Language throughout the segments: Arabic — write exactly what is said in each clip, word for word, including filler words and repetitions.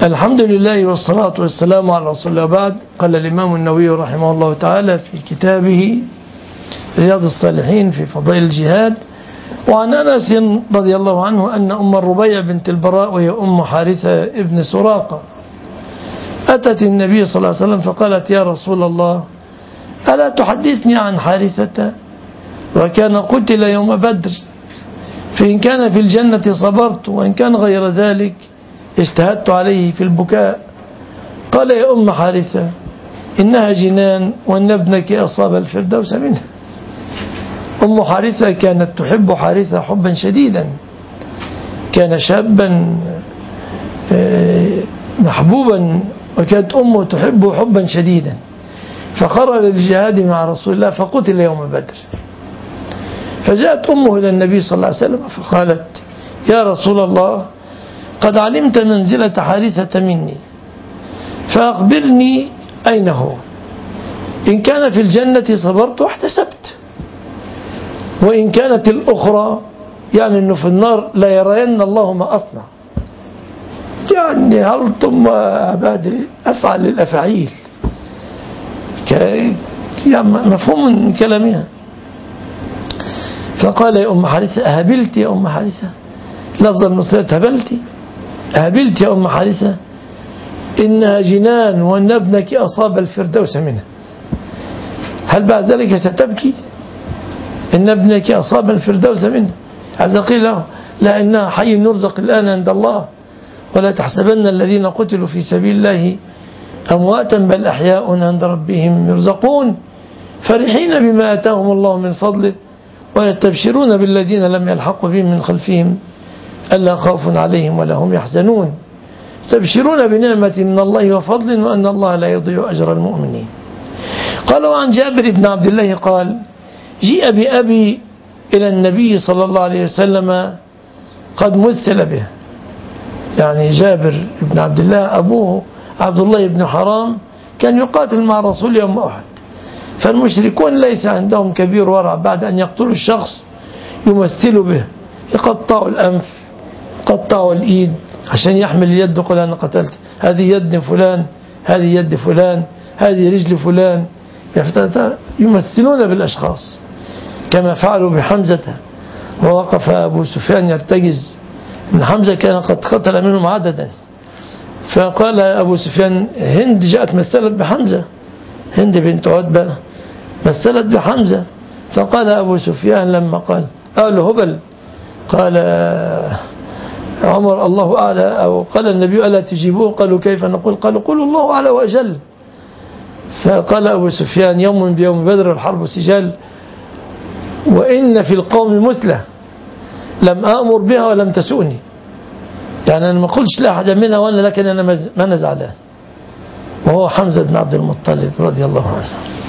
الحمد لله والصلاة والسلام على رسول الله. بعد قال الإمام النووي رحمه الله تعالى في كتابه رياض الصالحين في فضائل الجهاد: وعن أنس رضي الله عنه أن أم الربيع بنت البراء وهي أم حارثة ابن سراقة أتت النبي صلى الله عليه وسلم فقالت: يا رسول الله، ألا تحدثني عن حارثة وكان قتل يوم بدر، فإن كان في الجنة صبرت وإن كان غير ذلك اجتهدت عليه في البكاء. قال: يا أم حارثة، إنها جنان وأن ابنك أصاب الفردوس منها. أم حارثة كانت تحب حارثة حبا شديدا، كان شابا محبوبا وكانت أمه تحبه حبا شديدا، فخرج للجهاد مع رسول الله فقتل يوم بدر. فجاءت أمه إلى النبي صلى الله عليه وسلم فقالت: يا رسول الله، قد علمت منزلة حارثة مني، فأخبرني أين هو، إن كان في الجنة صبرت واحتسبت، وإن كانت الأخرى يعني أنه في النار لا يرين الله ما أصنع، يعني هل ثم عبادي أفعل الأفعيل، يعني مفهوم من كلامها. فقال: يا أم حارثة، أهبلت يا أم حارثة؟ لفظ المصرية هبلتي، أهبلت يا أم حارثة؟ إنها جنان وأن ابنك أصاب الفردوس منها. هل بعد ذلك ستبكي؟ إن ابنك أصاب الفردوس منه. عز قيل له: لا، إنها حي نرزق الآن عند الله، ولا تحسبن الذين قتلوا في سبيل الله أمواتا بل أحياء عند ربهم يرزقون فرحين بما آتاهم الله من فضله ويستبشرون بالذين لم يلحقوا بهم من خلفهم ألا خوف عليهم ولا هم يحزنون يستبشرون بنعمة من الله وفضل وأن الله لا يضيع أجر المؤمنين. قال: وعن جابر بن عبد الله قال: جيء بأبي إلى النبي صلى الله عليه وسلم قد مثل به. يعني جابر بن عبد الله أبوه عبد الله بن حرام كان يقاتل مع الرسول يوم أحد، فالمشركون ليس عندهم كبير ورع، بعد أن يقتلوا الشخص يمثلوا به، يقطعوا الأنف، يقطعوا الإيد عشان يحمل اليد، يقول أنا قتلت، هذه يد فلان، هذه يد فلان، هذه رجل فلان، يمثلون بالأشخاص كما فعلوا بحمزة. ووقف أبو سفيان يرتجز من حمزة، كان قد قتل منهم عددا، فقال أبو سفيان: هند جاءت مثلت بحمزة، هند بنت عتبة مثلت بحمزة. فقال أبو سفيان لما قال: قال هبل، قال عمر: الله أعلى، أو قال النبي: ألا تجيبوه؟ قالوا: كيف نقول؟ قالوا: قولوا الله أعلى وأجل. فقال أبو سفيان: يوم بيوم بدر الحرب سجال، وإن في القوم مثلة لم آمر بها ولم تسؤني، يعني أنا ما قلتش لا أحد منها وأنا، لكن أنا ما أنا زعلان. وهو حمزة بن عبد المطلب رضي الله عنه.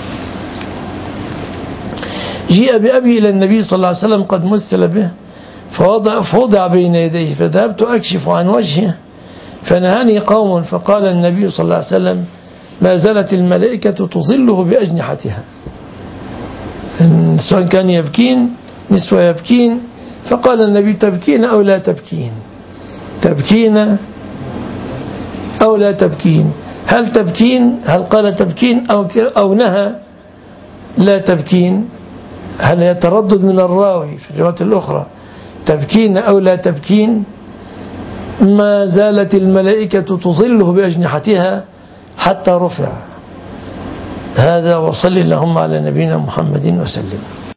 جيء بأبي إلى النبي صلى الله عليه وسلم قد مثل به، فوضع, فوضع بين يديه، فذهبت أكشف عن وجهه فنهاني قوم، فقال النبي صلى الله عليه وسلم: ما زالت الملائكة تظله بأجنحتها. النسوان كان يبكين، نسوة يبكين، فقال النبي: تبكين أو لا تبكين؟ تبكين أو لا تبكين؟ هل تبكين؟ هل قال تبكين أو, أو نهى لا تبكين؟ هل يتردد من الراوي في الرواية الأخرى تبكين أو لا تبكين؟ ما زالت الملائكة تظله بأجنحتها حتى رفع. هذا، وصل اللهم على نبينا محمد وسلم.